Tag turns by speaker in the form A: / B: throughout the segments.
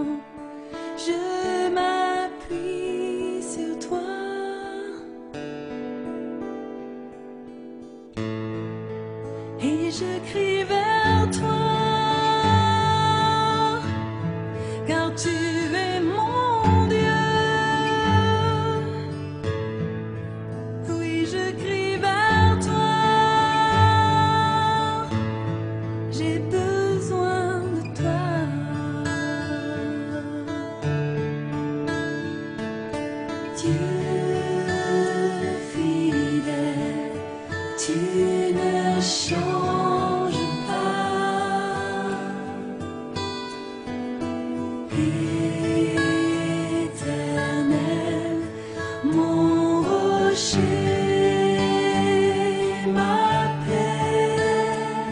A: je m'appuie sur toi. Et je crie vers toi, car tu es mon Dieu. Oui, je crie vers toi, j'ai besoin de toi. Dieu fidèle, tu ne changes pas. Éternel, mon rocher, ma paix,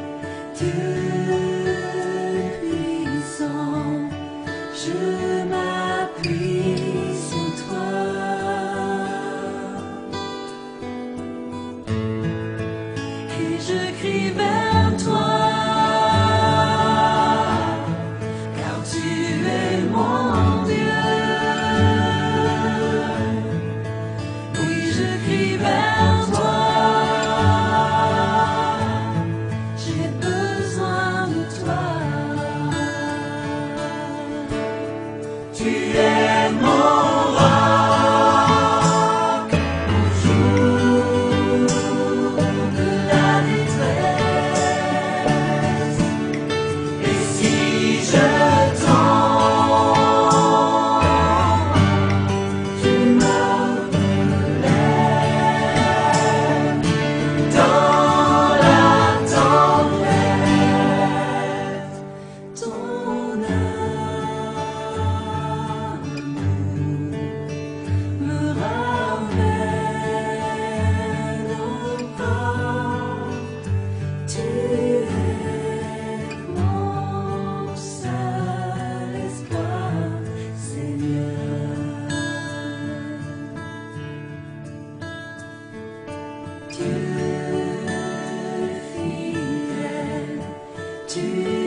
A: Dieu puissant, je m'appuie sur toi. Et je crie vers toi, car tu es mon Dieu. Oui, je crie vers toi, j'ai besoin de toi. Tu es mon roc au jour de la détresse. Et si je tombe, tu me relèves dans la tempête. Ton amour me ramène encore. Tu es mon seul espoir, Seigneur. Dieu fidèle, tu